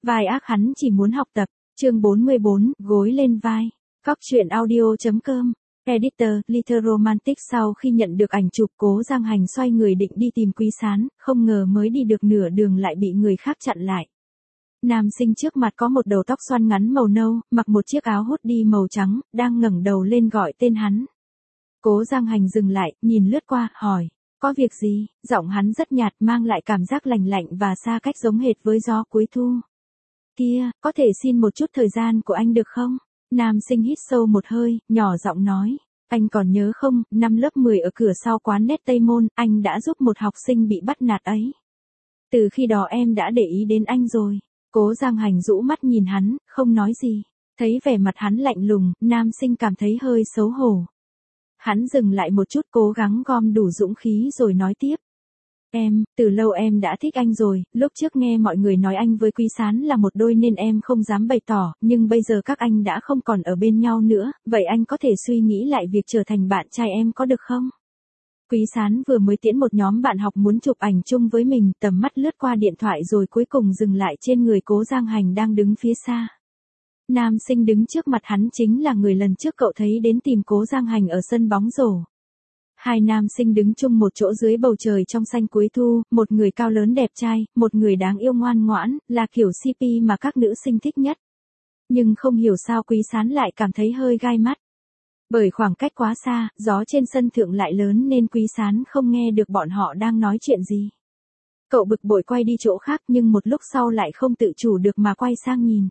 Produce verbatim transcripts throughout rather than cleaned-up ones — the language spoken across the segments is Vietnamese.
Vai ác hắn chỉ muốn học tập. Chương bốn mươi bốn, gối lên vai. Cóc truyện audio.com. Editor, Little Romantic. Sau khi nhận được ảnh chụp, Cố Giang Hành xoay người định đi tìm Quý Sán, không ngờ mới đi được nửa đường lại bị người khác chặn lại. Nam sinh trước mặt có một đầu tóc xoăn ngắn màu nâu, mặc một chiếc áo hoodie màu trắng, đang ngẩng đầu lên gọi tên hắn. Cố Giang Hành dừng lại, nhìn lướt qua, hỏi, có việc gì? Giọng hắn rất nhạt, mang lại cảm giác lành lạnh và xa cách giống hệt với gió cuối thu. Kia, có thể xin một chút thời gian của anh được không? Nam sinh hít sâu một hơi, nhỏ giọng nói. Anh còn nhớ không, năm lớp mười ở cửa sau quán nét Tây Môn, anh đã giúp một học sinh bị bắt nạt ấy. Từ khi đó em đã để ý đến anh rồi. Cố Giang Hành rũ mắt nhìn hắn, không nói gì. Thấy vẻ mặt hắn lạnh lùng, nam sinh cảm thấy hơi xấu hổ. Hắn dừng lại một chút, cố gắng gom đủ dũng khí rồi nói tiếp. Em, từ lâu em đã thích anh rồi, lúc trước nghe mọi người nói anh với Quý Sán là một đôi nên em không dám bày tỏ, nhưng bây giờ các anh đã không còn ở bên nhau nữa, vậy anh có thể suy nghĩ lại việc trở thành bạn trai em có được không? Quý Sán vừa mới tiễn một nhóm bạn học muốn chụp ảnh chung với mình, tầm mắt lướt qua điện thoại rồi cuối cùng dừng lại trên người Cố Giang Hành đang đứng phía xa. Nam sinh đứng trước mặt hắn chính là người lần trước cậu thấy đến tìm Cố Giang Hành ở sân bóng rổ. Hai nam sinh đứng chung một chỗ dưới bầu trời trong xanh cuối thu, một người cao lớn đẹp trai, một người đáng yêu ngoan ngoãn, là kiểu xê pê mà các nữ sinh thích nhất. Nhưng không hiểu sao Quý Sán lại cảm thấy hơi gai mắt. Bởi khoảng cách quá xa, gió trên sân thượng lại lớn nên Quý Sán không nghe được bọn họ đang nói chuyện gì. Cậu bực bội quay đi chỗ khác nhưng một lúc sau lại không tự chủ được mà quay sang nhìn.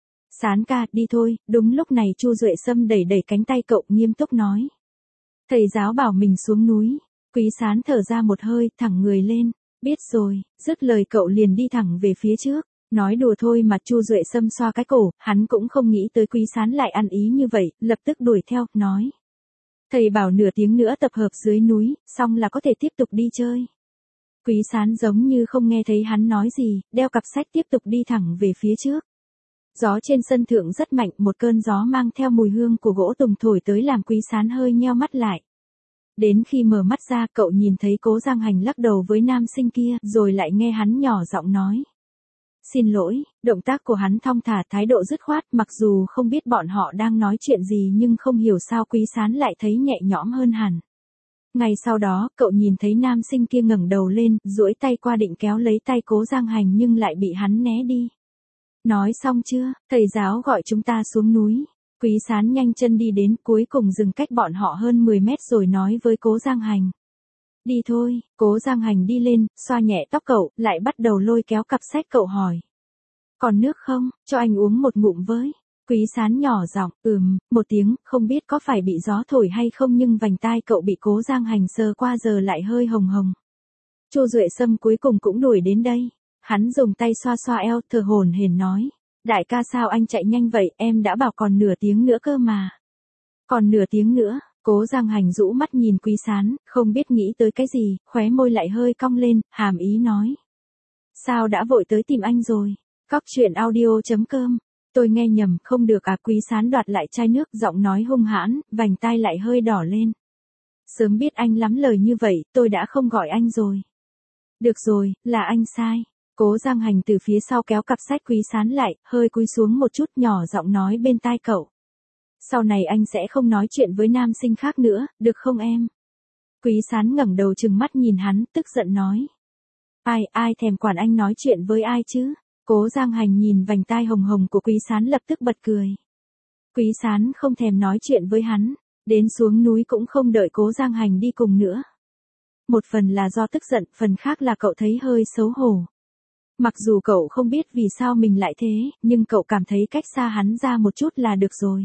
Sán ca, đi thôi. Đúng lúc này Chu Duệ Sâm đẩy đẩy cánh tay cậu, nghiêm túc nói. Thầy giáo bảo mình xuống núi. Quý Sán thở ra một hơi, thẳng người lên. Biết rồi, dứt lời cậu liền đi thẳng về phía trước. Nói đùa thôi mà. Chu Duệ Sâm xoa cái cổ, hắn cũng không nghĩ tới Quý Sán lại ăn ý như vậy, lập tức đuổi theo, nói. Thầy bảo nửa tiếng nữa tập hợp dưới núi, xong là có thể tiếp tục đi chơi. Quý Sán giống như không nghe thấy hắn nói gì, đeo cặp sách tiếp tục đi thẳng về phía trước. Gió trên sân thượng rất mạnh, một cơn gió mang theo mùi hương của gỗ tùng thổi tới làm Quý Sán hơi nheo mắt lại. Đến khi mở mắt ra, cậu nhìn thấy Cố Giang Hành lắc đầu với nam sinh kia, rồi lại nghe hắn nhỏ giọng nói. Xin lỗi. Động tác của hắn thong thả, thái độ dứt khoát, mặc dù không biết bọn họ đang nói chuyện gì nhưng không hiểu sao Quý Sán lại thấy nhẹ nhõm hơn hẳn. Ngay sau đó, cậu nhìn thấy nam sinh kia ngẩng đầu lên, duỗi tay qua định kéo lấy tay Cố Giang Hành nhưng lại bị hắn né đi. Nói xong chưa, thầy giáo gọi chúng ta xuống núi. Quý Sán nhanh chân đi đến, cuối cùng dừng cách bọn họ hơn mười mét rồi nói với Cố Giang Hành. Đi thôi. Cố Giang Hành đi lên, xoa nhẹ tóc cậu, lại bắt đầu lôi kéo cặp sách cậu hỏi. Còn nước không, cho anh uống một ngụm với. Quý Sán nhỏ giọng, ừm, một tiếng, không biết có phải bị gió thổi hay không nhưng vành tai cậu bị Cố Giang Hành sờ qua giờ lại hơi hồng hồng. Chu Duệ Sâm cuối cùng cũng đuổi đến đây. Hắn dùng tay xoa xoa eo, thở hổn hển nói. Đại ca sao anh chạy nhanh vậy, em đã bảo còn nửa tiếng nữa cơ mà. Còn nửa tiếng nữa. Cố Giang Hành rũ mắt nhìn Quý Sán, không biết nghĩ tới cái gì, khóe môi lại hơi cong lên, hàm ý nói. Sao đã vội tới tìm anh rồi? Cóc truyện audio.com. Tôi nghe nhầm, không được à. Quý Sán đoạt lại chai nước, giọng nói hung hãn, vành tai lại hơi đỏ lên. Sớm biết anh lắm lời như vậy, tôi đã không gọi anh rồi. Được rồi, là anh sai. Cố Giang Hành từ phía sau kéo cặp sách Quý Sán lại, hơi cúi xuống một chút, nhỏ giọng nói bên tai cậu. Sau này anh sẽ không nói chuyện với nam sinh khác nữa, được không em? Quý Sán ngẩng đầu trừng mắt nhìn hắn, tức giận nói. Ai, ai thèm quản anh nói chuyện với ai chứ? Cố Giang Hành nhìn vành tai hồng hồng của Quý Sán lập tức bật cười. Quý Sán không thèm nói chuyện với hắn, đến xuống núi cũng không đợi Cố Giang Hành đi cùng nữa. Một phần là do tức giận, phần khác là cậu thấy hơi xấu hổ. Mặc dù cậu không biết vì sao mình lại thế, nhưng cậu cảm thấy cách xa hắn ra một chút là được rồi.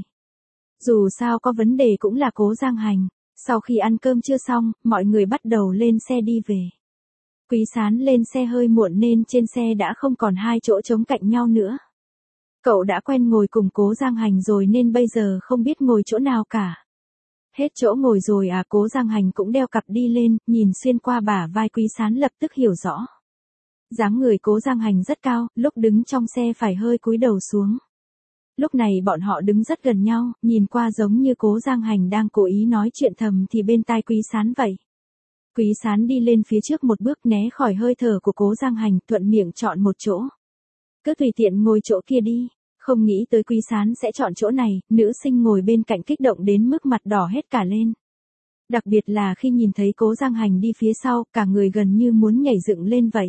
Dù sao có vấn đề cũng là Cố Giang Hành. Sau khi ăn cơm trưa xong, mọi người bắt đầu lên xe đi về. Quý Sán lên xe hơi muộn nên trên xe đã không còn hai chỗ trống cạnh nhau nữa. Cậu đã quen ngồi cùng Cố Giang Hành rồi nên bây giờ không biết ngồi chỗ nào cả. Hết chỗ ngồi rồi à? Cố Giang Hành cũng đeo cặp đi lên, nhìn xuyên qua bả vai Quý Sán lập tức hiểu rõ. Dáng người Cố Giang Hành rất cao, lúc đứng trong xe phải hơi cúi đầu xuống. Lúc này bọn họ đứng rất gần nhau, nhìn qua giống như Cố Giang Hành đang cố ý nói chuyện thầm thì bên tai Quý Sán vậy. Quý Sán đi lên phía trước một bước né khỏi hơi thở của Cố Giang Hành, thuận miệng chọn một chỗ. cứ tùy tiện ngồi chỗ kia đi. Không nghĩ tới Quý Sán sẽ chọn chỗ này, nữ sinh ngồi bên cạnh kích động đến mức mặt đỏ hết cả lên. Đặc biệt là khi nhìn thấy Cố Giang Hành đi phía sau, cả người gần như muốn nhảy dựng lên vậy.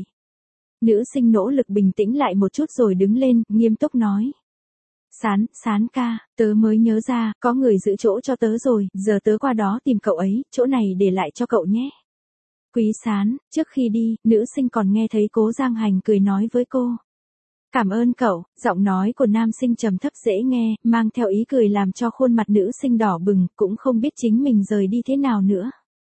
Nữ sinh nỗ lực bình tĩnh lại một chút rồi đứng lên, nghiêm túc nói. Sán, Sán ca, tớ mới nhớ ra, có người giữ chỗ cho tớ rồi, giờ tớ qua đó tìm cậu ấy, chỗ này để lại cho cậu nhé. Quý Sán, trước khi đi, nữ sinh còn nghe thấy Cố Giang Hành cười nói với cô. Cảm ơn cậu, giọng nói của nam sinh trầm thấp dễ nghe, mang theo ý cười làm cho khuôn mặt nữ sinh đỏ bừng, cũng không biết chính mình rời đi thế nào nữa.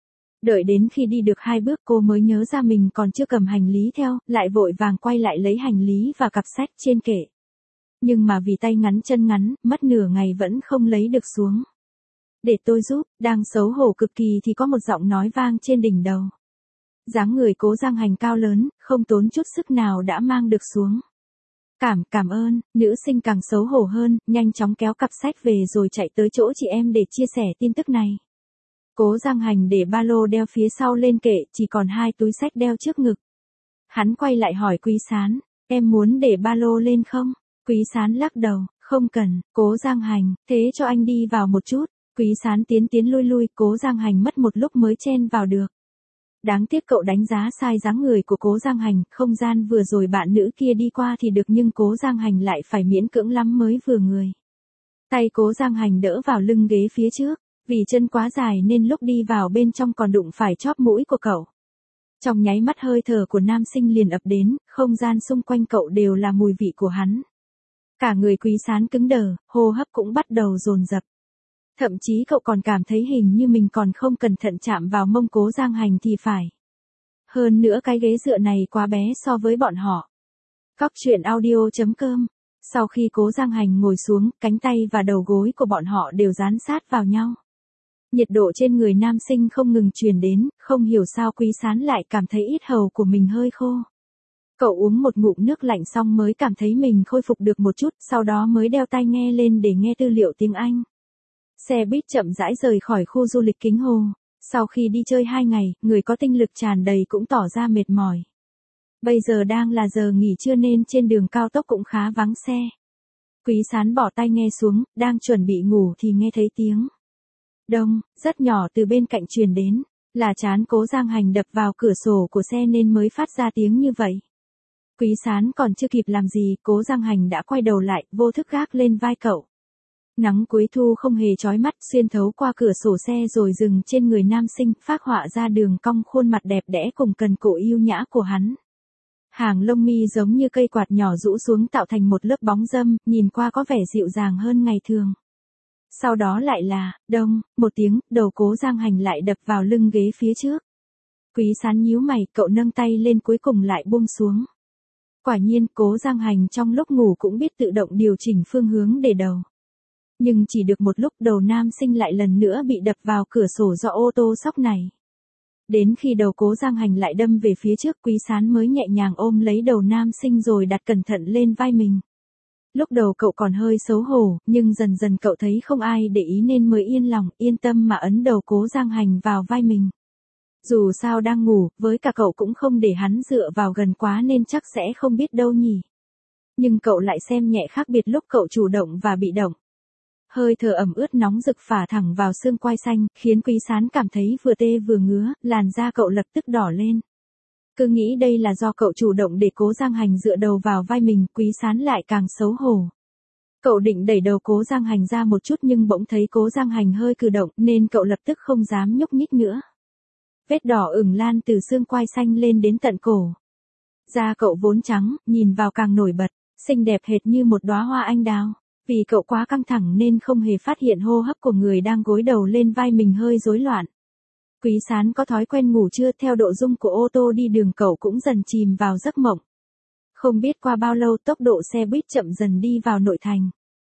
Đợi đến khi đi được hai bước cô mới nhớ ra mình còn chưa cầm hành lý theo, lại vội vàng quay lại lấy hành lý và cặp sách trên kệ. Nhưng mà vì tay ngắn chân ngắn, mất nửa ngày vẫn không lấy được xuống. Để tôi giúp, đang xấu hổ cực kỳ thì có một giọng nói vang trên đỉnh đầu. Dáng người Cố Giang Hành cao lớn, không tốn chút sức nào đã mang được xuống. Cảm, cảm ơn, nữ sinh càng xấu hổ hơn, nhanh chóng kéo cặp sách về rồi chạy tới chỗ chị em để chia sẻ tin tức này. Cố Giang Hành để ba lô đeo phía sau lên kệ, chỉ còn hai túi sách đeo trước ngực. Hắn quay lại hỏi Quý Sán, em muốn để ba lô lên không? Quý Sán lắc đầu, không cần. Cố Giang Hành, thế cho anh đi vào một chút. Quý Sán tiến tiến lui lui, Cố Giang Hành mất một lúc mới chen vào được. Đáng tiếc cậu đánh giá sai dáng người của Cố Giang Hành, không gian vừa rồi bạn nữ kia đi qua thì được nhưng Cố Giang Hành lại phải miễn cưỡng lắm mới vừa người. Tay Cố Giang Hành đỡ vào lưng ghế phía trước, vì chân quá dài nên lúc đi vào bên trong còn đụng phải chóp mũi của cậu. Trong nháy mắt hơi thở của nam sinh liền ập đến, không gian xung quanh cậu đều là mùi vị của hắn. Cả người Quý Sán cứng đờ, hô hấp cũng bắt đầu dồn dập. Thậm chí cậu còn cảm thấy hình như mình còn không cẩn thận chạm vào mông Cố Giang Hành thì phải. Hơn nữa cái ghế dựa này quá bé so với bọn họ. Cóc truyện audio chấm com. Sau khi Cố Giang Hành ngồi xuống, cánh tay và đầu gối của bọn họ đều dán sát vào nhau. Nhiệt độ trên người nam sinh không ngừng truyền đến, không hiểu sao Quý Sán lại cảm thấy yết hầu của mình hơi khô. Cậu uống một ngụm nước lạnh xong mới cảm thấy mình khôi phục được một chút, sau đó mới đeo tai nghe lên để nghe tư liệu tiếng Anh. Xe buýt chậm rãi rời khỏi khu du lịch Kính Hồ. Sau khi đi chơi hai ngày, người có tinh lực tràn đầy cũng tỏ ra mệt mỏi. Bây giờ đang là giờ nghỉ trưa nên trên đường cao tốc cũng khá vắng xe. Quý Sán bỏ tai nghe xuống, đang chuẩn bị ngủ thì nghe thấy tiếng đông, rất nhỏ từ bên cạnh truyền đến, là trán Cố Giang Hành đập vào cửa sổ của xe nên mới phát ra tiếng như vậy. Quý Sán còn chưa kịp làm gì, Cố Giang Hành đã quay đầu lại, vô thức gác lên vai cậu. Nắng cuối thu không hề chói mắt, xuyên thấu qua cửa sổ xe rồi dừng trên người nam sinh, phác họa ra đường cong khuôn mặt đẹp đẽ cùng cần cổ yêu nhã của hắn. Hàng lông mi giống như cây quạt nhỏ rũ xuống tạo thành một lớp bóng râm, nhìn qua có vẻ dịu dàng hơn ngày thường. Sau đó lại là, đông, một tiếng, đầu Cố Giang Hành lại đập vào lưng ghế phía trước. Quý Sán nhíu mày, cậu nâng tay lên cuối cùng lại buông xuống. Quả nhiên, Cố Giang Hành trong lúc ngủ cũng biết tự động điều chỉnh phương hướng để đầu. Nhưng chỉ được một lúc đầu nam sinh lại lần nữa bị đập vào cửa sổ do ô tô sóc này. Đến khi đầu Cố Giang Hành lại đâm về phía trước, Quý Sán mới nhẹ nhàng ôm lấy đầu nam sinh rồi đặt cẩn thận lên vai mình. Lúc đầu cậu còn hơi xấu hổ, nhưng dần dần cậu thấy không ai để ý nên mới yên lòng, yên tâm mà ấn đầu Cố Giang Hành vào vai mình. Dù sao đang ngủ, với cả cậu cũng không để hắn dựa vào gần quá nên chắc sẽ không biết đâu nhỉ. Nhưng cậu lại xem nhẹ khác biệt lúc cậu chủ động và bị động. Hơi thở ẩm ướt nóng rực phả thẳng vào xương quai xanh, khiến Quý Sán cảm thấy vừa tê vừa ngứa, làn da cậu lập tức đỏ lên. Cứ nghĩ đây là do cậu chủ động để Cố Giang Hành dựa đầu vào vai mình, Quý Sán lại càng xấu hổ. Cậu định đẩy đầu Cố Giang Hành ra một chút nhưng bỗng thấy Cố Giang Hành hơi cử động nên cậu lập tức không dám nhúc nhích nữa. Vết đỏ ửng lan từ xương quai xanh lên đến tận cổ. Da cậu vốn trắng, nhìn vào càng nổi bật, xinh đẹp hệt như một đóa hoa anh đào. Vì cậu quá căng thẳng nên không hề phát hiện hô hấp của người đang gối đầu lên vai mình hơi rối loạn. Quý Sán có thói quen ngủ trưa, theo độ rung của ô tô đi đường cậu cũng dần chìm vào giấc mộng. Không biết qua bao lâu tốc độ xe buýt chậm dần đi vào nội thành.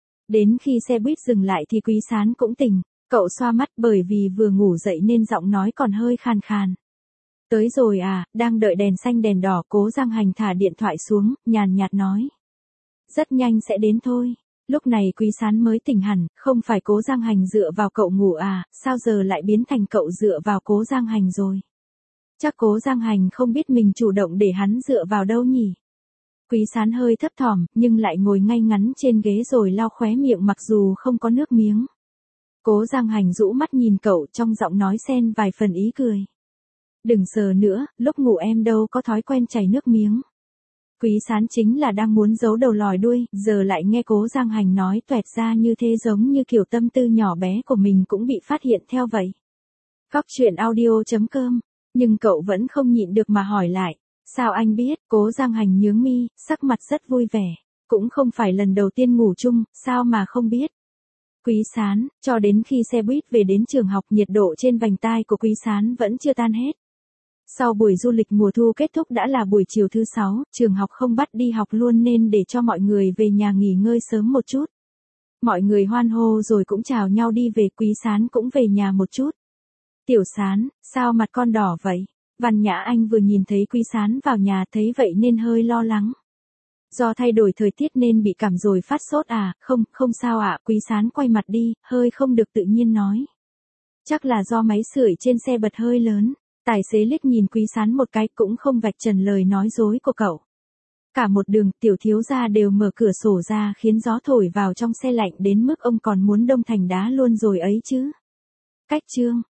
Đến khi xe buýt dừng lại thì Quý Sán cũng tỉnh, cậu xoa mắt bởi vì vừa ngủ dậy nên giọng nói còn hơi khàn khàn. Tới rồi à, đang đợi đèn xanh đèn đỏ. Cố Giang Hành thả điện thoại xuống, nhàn nhạt nói. Rất nhanh sẽ đến thôi. Lúc này Quý Sán mới tỉnh hẳn, không phải Cố Giang Hành dựa vào cậu ngủ à, sao giờ lại biến thành cậu dựa vào Cố Giang Hành rồi. Chắc Cố Giang Hành không biết mình chủ động để hắn dựa vào đâu nhỉ. Quý Sán hơi thấp thỏm, nhưng lại ngồi ngay ngắn trên ghế rồi lau khóe miệng mặc dù không có nước miếng. Cố Giang Hành rũ mắt nhìn cậu, trong giọng nói xen vài phần ý cười. Đừng sờ nữa, lúc ngủ em đâu có thói quen chảy nước miếng. Quý Sán chính là đang muốn giấu đầu lòi đuôi, giờ lại nghe Cố Giang Hành nói toẹt ra như thế, giống như kiểu tâm tư nhỏ bé của mình cũng bị phát hiện theo vậy. Cóc truyện audio chấm com, nhưng cậu vẫn không nhịn được mà hỏi lại. Sao anh biết? Cố Giang Hành nhướng mi, sắc mặt rất vui vẻ. Cũng không phải lần đầu tiên ngủ chung, sao mà không biết? Quý Sán, cho đến khi xe buýt về đến trường học, nhiệt độ trên vành tai của Quý Sán vẫn chưa tan hết. Sau buổi du lịch mùa thu kết thúc đã là buổi chiều thứ sáu, trường học không bắt đi học luôn nên để cho mọi người về nhà nghỉ ngơi sớm một chút. Mọi người hoan hô rồi cũng chào nhau đi về, Quý Sán cũng về nhà một chút. Tiểu Sán, sao mặt con đỏ vậy? Văn Nhã Anh vừa nhìn thấy Quý Sán vào nhà thấy vậy nên hơi lo lắng. Do thay đổi thời tiết nên bị cảm rồi phát sốt à? Không, không sao ạ. Quý Sán quay mặt đi, hơi không được tự nhiên nói. Chắc là do máy sưởi trên xe bật hơi lớn. Tài xế liếc nhìn Quý Sán một cái cũng không vạch trần lời nói dối của cậu. Cả một đường tiểu thiếu gia đều mở cửa sổ ra khiến gió thổi vào trong xe lạnh đến mức ông còn muốn đông thành đá luôn rồi ấy chứ. Cách chương